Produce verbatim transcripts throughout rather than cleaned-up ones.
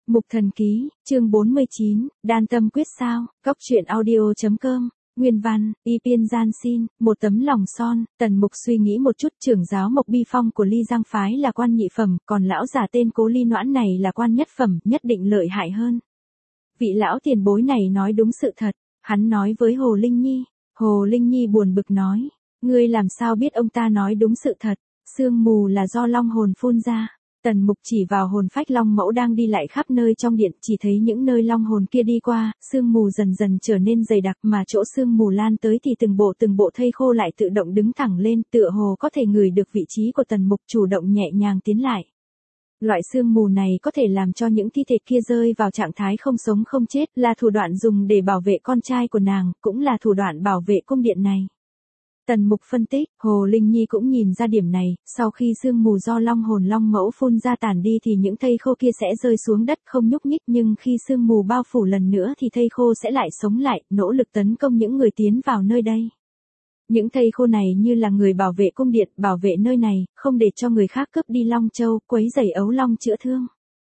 Mục Thần Ký, chương bốn mươi chín, Đan Tâm Quyết Sao, Góc Truyện Audio.com, Nguyên văn, Y Piên Gian Xin, một tấm lòng son. Tần Mục suy nghĩ một chút, trưởng giáo Mộc Bi Phong của Ly Giang Phái là quan nhị phẩm, còn lão già tên Cố Ly Noãn này là quan nhất phẩm, nhất định lợi hại hơn. Vị lão tiền bối này nói đúng sự thật, hắn nói với Hồ Linh Nhi. Hồ Linh Nhi buồn bực nói, ngươi làm sao biết ông ta nói đúng sự thật, sương mù là do long hồn phun ra. Tần Mục chỉ vào hồn phách long mẫu đang đi lại khắp nơi trong điện, chỉ thấy những nơi long hồn kia đi qua, sương mù dần dần trở nên dày đặc, mà chỗ sương mù lan tới thì từng bộ từng bộ thây khô lại tự động đứng thẳng lên, tựa hồ có thể ngửi được vị trí của Tần Mục, chủ động nhẹ nhàng tiến lại. Loại sương mù này có thể làm cho những thi thể kia rơi vào trạng thái không sống không chết, là thủ đoạn dùng để bảo vệ con trai của nàng, cũng là thủ đoạn bảo vệ cung điện này. Tần Mục phân tích, Hồ Linh Nhi cũng nhìn ra điểm này, sau khi sương mù do long hồn long mẫu phun ra tàn đi thì những thây khô kia sẽ rơi xuống đất không nhúc nhích, nhưng khi sương mù bao phủ lần nữa thì thây khô sẽ lại sống lại, nỗ lực tấn công những người tiến vào nơi đây. Những thây khô này như là người bảo vệ cung điện, bảo vệ nơi này, không để cho người khác cướp đi Long Châu, quấy rầy ấu long chữa thương.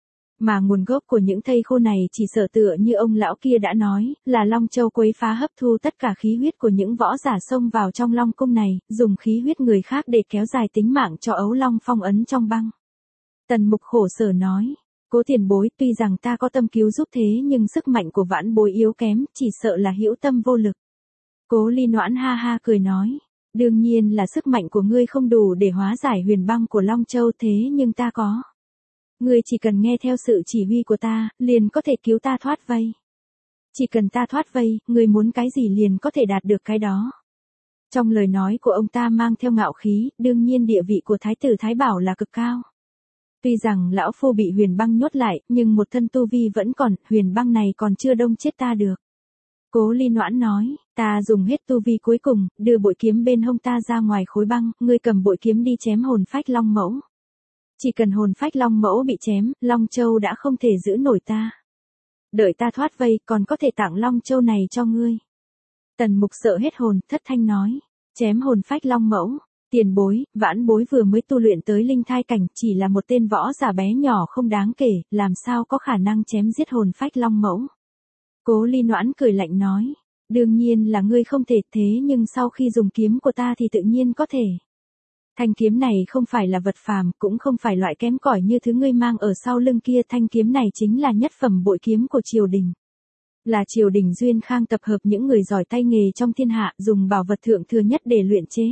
Mà nguồn gốc của những thây khô này chỉ sợ tựa như ông lão kia đã nói, là Long Châu quấy phá hấp thu tất cả khí huyết của những võ giả xông vào trong Long Cung này, dùng khí huyết người khác để kéo dài tính mạng cho ấu long phong ấn trong băng. Tần Mục khổ sở nói, Cố tiền bối, tuy rằng ta có tâm cứu giúp thế nhưng sức mạnh của vãn bối yếu kém, chỉ sợ là hữu tâm vô lực. Cố Ly Noãn ha ha cười nói, đương nhiên là sức mạnh của ngươi không đủ để hóa giải huyền băng của Long Châu, thế nhưng ta có. Ngươi chỉ cần nghe theo sự chỉ huy của ta, liền có thể cứu ta thoát vây. Chỉ cần ta thoát vây, ngươi muốn cái gì liền có thể đạt được cái đó. Trong lời nói của ông ta mang theo ngạo khí, đương nhiên địa vị của Thái tử Thái Bảo là cực cao. Tuy rằng lão phu bị huyền băng nhốt lại, nhưng một thân tu vi vẫn còn, huyền băng này còn chưa đông chết ta được. Cố Ly Noãn nói, ta dùng hết tu vi cuối cùng, đưa bội kiếm bên hông ta ra ngoài khối băng, ngươi cầm bội kiếm đi chém hồn phách long mẫu. Chỉ cần hồn phách long mẫu bị chém, Long Châu đã không thể giữ nổi ta. Đợi ta thoát vây, còn có thể tặng Long Châu này cho ngươi. Tần Mục sợ hết hồn, thất thanh nói, chém hồn phách long mẫu, tiền bối, vãn bối vừa mới tu luyện tới linh thai cảnh, chỉ là một tên võ giả bé nhỏ không đáng kể, làm sao có khả năng chém giết hồn phách long mẫu. Cố Ly Noãn cười lạnh nói, đương nhiên là ngươi không thể, thế nhưng sau khi dùng kiếm của ta thì tự nhiên có thể. Thanh kiếm này không phải là vật phàm, cũng không phải loại kém cỏi như thứ ngươi mang ở sau lưng kia, thanh kiếm này chính là nhất phẩm bội kiếm của triều đình. Là triều đình Duyên Khang tập hợp những người giỏi tay nghề trong thiên hạ, dùng bảo vật thượng thừa nhất để luyện chế.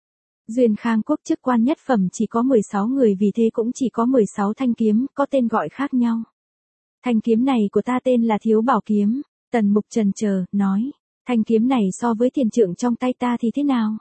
Duyên Khang quốc chức quan nhất phẩm chỉ có mười sáu người, vì thế cũng chỉ có mười sáu thanh kiếm, có tên gọi khác nhau. Thanh kiếm này của ta tên là Thiếu Bảo Kiếm. Tần Mục chần chờ, nói, thanh kiếm này so với thiền trượng trong tay ta thì thế nào?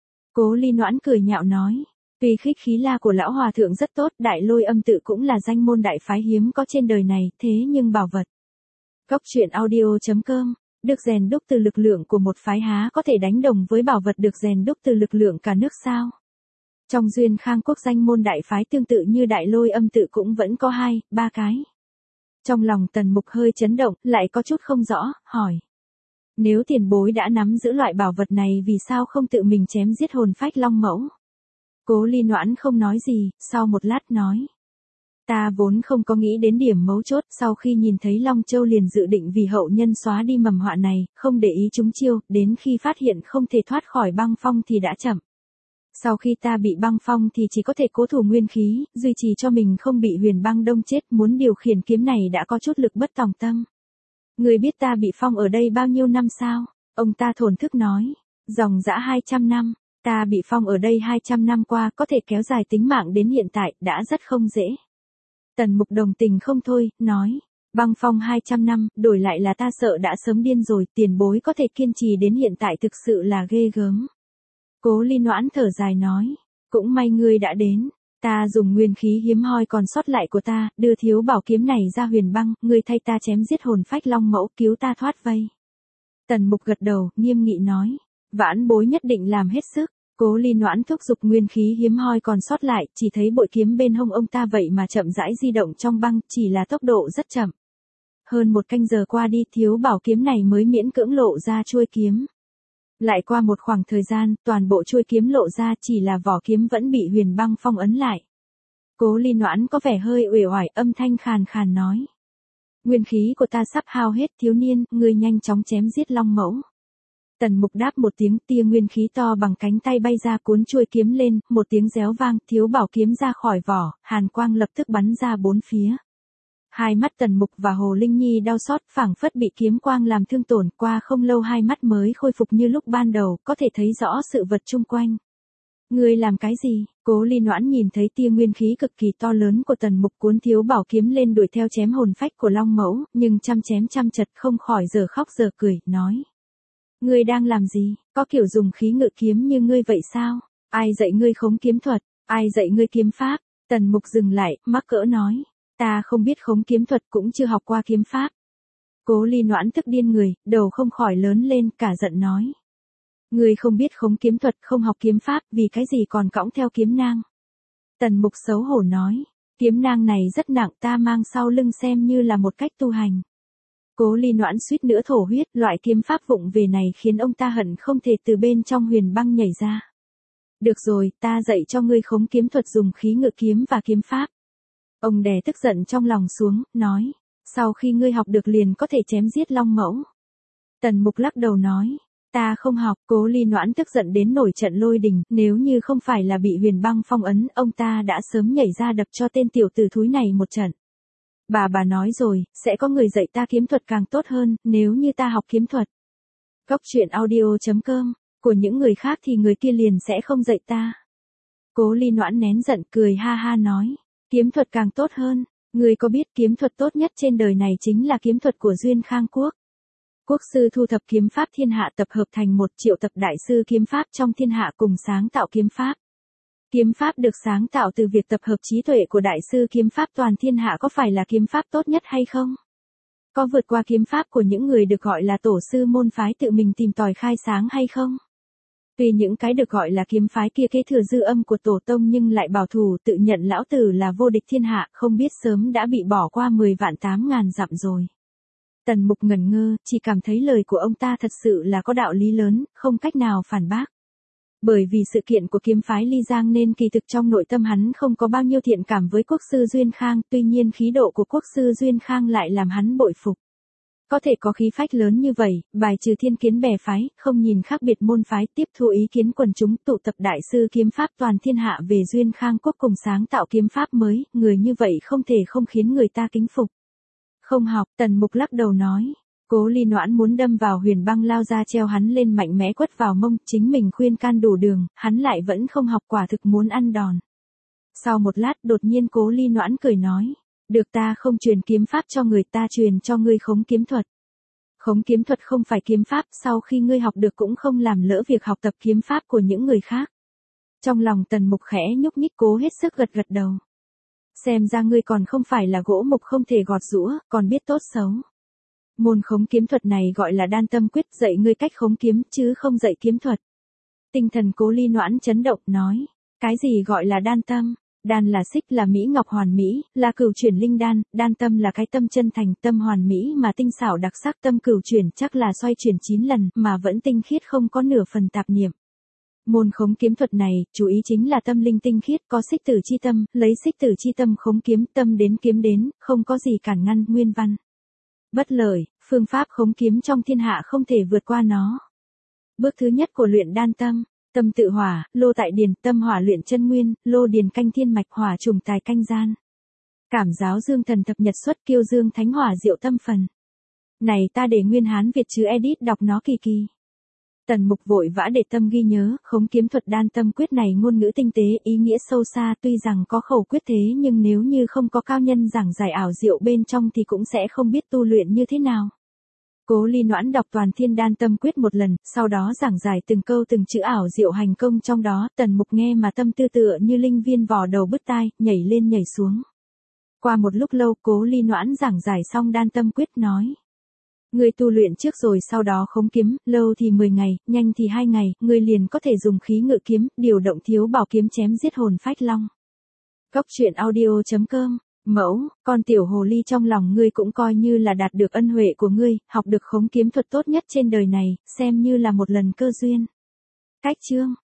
Cố Ly Noãn cười nhạo nói, tuy khích khí la của lão hòa thượng rất tốt, Đại Lôi Âm Tự cũng là danh môn đại phái hiếm có trên đời này, thế nhưng bảo vật. Góc Truyện Audio.com, được rèn đúc từ lực lượng của một phái há có thể đánh đồng với bảo vật được rèn đúc từ lực lượng cả nước sao? Trong Duyên Khang quốc danh môn đại phái tương tự như Đại Lôi Âm Tự cũng vẫn có hai, ba cái. Trong lòng Tần Mục hơi chấn động, lại có chút không rõ, hỏi. Nếu tiền bối đã nắm giữ loại bảo vật này vì sao không tự mình chém giết hồn phách long mẫu? Cố Ly Noãn không nói gì, sau một lát nói. Ta vốn không có nghĩ đến điểm mấu chốt, sau khi nhìn thấy Long Châu liền dự định vì hậu nhân xóa đi mầm họa này, không để ý chúng chiêu, đến khi phát hiện không thể thoát khỏi băng phong thì đã chậm. Sau khi ta bị băng phong thì chỉ có thể cố thủ nguyên khí, duy trì cho mình không bị huyền băng đông chết, muốn điều khiển kiếm này đã có chút lực bất tòng tâm. Người biết ta bị phong ở đây bao nhiêu năm sao? Ông ta thổn thức nói, dòng dã hai trăm năm, ta bị phong ở đây hai trăm năm qua, có thể kéo dài tính mạng đến hiện tại, đã rất không dễ. Tần Mục đồng tình không thôi, nói, băng phong hai trăm năm, đổi lại là ta sợ đã sớm điên rồi, tiền bối có thể kiên trì đến hiện tại thực sự là ghê gớm. Cố Ly Noãn thở dài nói, cũng may ngươi đã đến, ta dùng nguyên khí hiếm hoi còn sót lại của ta, đưa Thiếu Bảo Kiếm này ra huyền băng, ngươi thay ta chém giết hồn phách long mẫu, cứu ta thoát vây. Tần Mục gật đầu, nghiêm nghị nói, vãn bối nhất định làm hết sức. Cố Ly Noãn thúc giục nguyên khí hiếm hoi còn sót lại, chỉ thấy bội kiếm bên hông ông ta vậy mà chậm rãi di động trong băng, chỉ là tốc độ rất chậm. Hơn một canh giờ qua đi, Thiếu Bảo Kiếm này mới miễn cưỡng lộ ra chuôi kiếm. Lại qua một khoảng thời gian, toàn bộ chuôi kiếm lộ ra, chỉ là vỏ kiếm vẫn bị huyền băng phong ấn lại. Cố Ly Noãn có vẻ hơi uể oải, âm thanh khàn khàn nói. Nguyên khí của ta sắp hao hết, thiếu niên, ngươi nhanh chóng chém giết Long Mẫu. Tần Mục đáp một tiếng, tia nguyên khí to bằng cánh tay bay ra cuốn chuôi kiếm lên, một tiếng réo vang, thiếu bảo kiếm ra khỏi vỏ, hàn quang lập tức bắn ra bốn phía. Hai mắt Tần Mục và Hồ Linh Nhi đau xót, phảng phất bị kiếm quang làm thương tổn, qua không lâu hai mắt mới khôi phục như lúc ban đầu, có thể thấy rõ sự vật chung quanh. Ngươi làm cái gì? Cố Ly Noãn nhìn thấy tia nguyên khí cực kỳ to lớn của Tần Mục cuốn thiếu bảo kiếm lên đuổi theo chém hồn phách của Long Mẫu, nhưng chăm chém chăm chật không khỏi giờ khóc giờ cười, nói. Ngươi đang làm gì? Có kiểu dùng khí ngự kiếm như ngươi vậy sao? Ai dạy ngươi khống kiếm thuật? Ai dạy ngươi kiếm pháp? Tần Mục dừng lại, mắc cỡ nói. Ta không biết khống kiếm thuật, cũng chưa học qua kiếm pháp. Cố Ly Noãn tức điên người, đầu không khỏi lớn lên, cả giận nói. Ngươi không biết khống kiếm thuật, không học kiếm pháp, vì cái gì còn cõng theo kiếm nang? Tần Mục xấu hổ nói. Kiếm nang này rất nặng, ta mang sau lưng xem như là một cách tu hành. Cố Ly Noãn suýt nữa thổ huyết, loại kiếm pháp vụng về này khiến ông ta hận không thể từ bên trong huyền băng nhảy ra. Được rồi, ta dạy cho ngươi khống kiếm thuật dùng khí ngự kiếm và kiếm pháp. Ông đè tức giận trong lòng xuống, nói. Sau khi ngươi học được liền có thể chém giết Long Mẫu. Tần Mục lắc đầu nói. Ta không học. Cố Ly Noãn tức giận đến nổi trận lôi đình, nếu như không phải là bị huyền băng phong ấn, ông ta đã sớm nhảy ra đập cho tên tiểu tử thúi này một trận. Bà bà nói rồi, sẽ có người dạy ta kiếm thuật càng tốt hơn, nếu như ta học kiếm thuật. Cốc truyện audio chấm com, của những người khác thì người kia liền sẽ không dạy ta. Cố Ly Noãn nén giận cười ha ha nói, kiếm thuật càng tốt hơn, người có biết kiếm thuật tốt nhất trên đời này chính là kiếm thuật của Duyên Khang Quốc. Quốc sư thu thập kiếm pháp thiên hạ tập hợp thành một triệu tập đại sư kiếm pháp trong thiên hạ cùng sáng tạo kiếm pháp. Kiếm pháp được sáng tạo từ việc tập hợp trí tuệ của đại sư kiếm pháp toàn thiên hạ có phải là kiếm pháp tốt nhất hay không? Có vượt qua kiếm pháp của những người được gọi là tổ sư môn phái tự mình tìm tòi khai sáng hay không? Tuy những cái được gọi là kiếm phái kia kế thừa dư âm của tổ tông nhưng lại bảo thủ tự nhận lão tử là vô địch thiên hạ, không biết sớm đã bị bỏ qua mười vạn tám ngàn dặm rồi. Tần Mục ngẩn ngơ, chỉ cảm thấy lời của ông ta thật sự là có đạo lý lớn, không cách nào phản bác. Bởi vì sự kiện của kiếm phái Ly Giang nên kỳ thực trong nội tâm hắn không có bao nhiêu thiện cảm với quốc sư Duyên Khang, tuy nhiên khí độ của quốc sư Duyên Khang lại làm hắn bội phục. Có thể có khí phách lớn như vậy, bài trừ thiên kiến bè phái, không nhìn khác biệt môn phái, tiếp thu ý kiến quần chúng, tụ tập đại sư kiếm pháp toàn thiên hạ về Duyên Khang Quốc cùng sáng tạo kiếm pháp mới, người như vậy không thể không khiến người ta kính phục. Không học, Tần Mục lắc đầu nói. Cố Ly Noãn muốn đâm vào huyền băng lao ra treo hắn lên mạnh mẽ quất vào mông, chính mình khuyên can đủ đường, hắn lại vẫn không học, quả thực muốn ăn đòn. Sau một lát đột nhiên Cố Ly Noãn cười nói, được, ta không truyền kiếm pháp cho người, ta truyền cho ngươi khống kiếm thuật. Khống kiếm thuật không phải kiếm pháp, sau khi ngươi học được cũng không làm lỡ việc học tập kiếm pháp của những người khác. Trong lòng Tần Mục khẽ nhúc nhích, cố hết sức gật gật đầu. Xem ra ngươi còn không phải là gỗ mục không thể gọt giũa, còn biết tốt xấu. Môn khống kiếm thuật này gọi là đan tâm quyết, dạy ngươi cách khống kiếm, chứ không dạy kiếm thuật. Tinh thần Cố Ly Noãn chấn động, nói, cái gì gọi là đan tâm? Đan là xích, là mỹ ngọc hoàn mỹ, là cửu chuyển linh đan, đan tâm là cái tâm chân thành, tâm hoàn mỹ mà tinh xảo đặc sắc, tâm cửu chuyển chắc là xoay chuyển chín lần, mà vẫn tinh khiết không có nửa phần tạp niệm. Môn khống kiếm thuật này, chú ý chính là tâm linh tinh khiết, có xích tử chi tâm, lấy xích tử chi tâm khống kiếm, tâm đến kiếm đến, không có gì cản ngăn, nguyên văn. Bất lợi, phương pháp khống kiếm trong thiên hạ không thể vượt qua nó. Bước thứ nhất của luyện đan tâm, tâm tự hỏa, lô tại điền, tâm hỏa luyện chân nguyên, lô điền canh thiên mạch, hỏa trùng tài canh gian. Cảm giáo dương thần thập nhật xuất, kiêu dương thánh hỏa diệu tâm phần. Này ta để nguyên Hán Việt chữ edit đọc nó kỳ kỳ. Tần Mục vội vã để tâm ghi nhớ, khống kiếm thuật đan tâm quyết này ngôn ngữ tinh tế, ý nghĩa sâu xa, tuy rằng có khẩu quyết thế nhưng nếu như không có cao nhân giảng giải ảo diệu bên trong thì cũng sẽ không biết tu luyện như thế nào. Cố Ly Noãn đọc toàn thiên đan tâm quyết một lần, sau đó giảng giải từng câu từng chữ ảo diệu hành công trong đó, Tần Mục nghe mà tâm tư tựa như linh viên vò đầu bứt tai, nhảy lên nhảy xuống. Qua một lúc lâu Cố Ly Noãn giảng giải xong đan tâm quyết nói. Ngươi tu luyện trước rồi sau đó khống kiếm, lâu thì mười ngày, nhanh thì hai ngày, ngươi liền có thể dùng khí ngự kiếm, điều động thiếu bảo kiếm chém giết hồn phách long. Cốc truyện audio chấm com, mẫu, con tiểu hồ ly trong lòng ngươi cũng coi như là đạt được ân huệ của ngươi, học được khống kiếm thuật tốt nhất trên đời này, xem như là một lần cơ duyên. Cách chương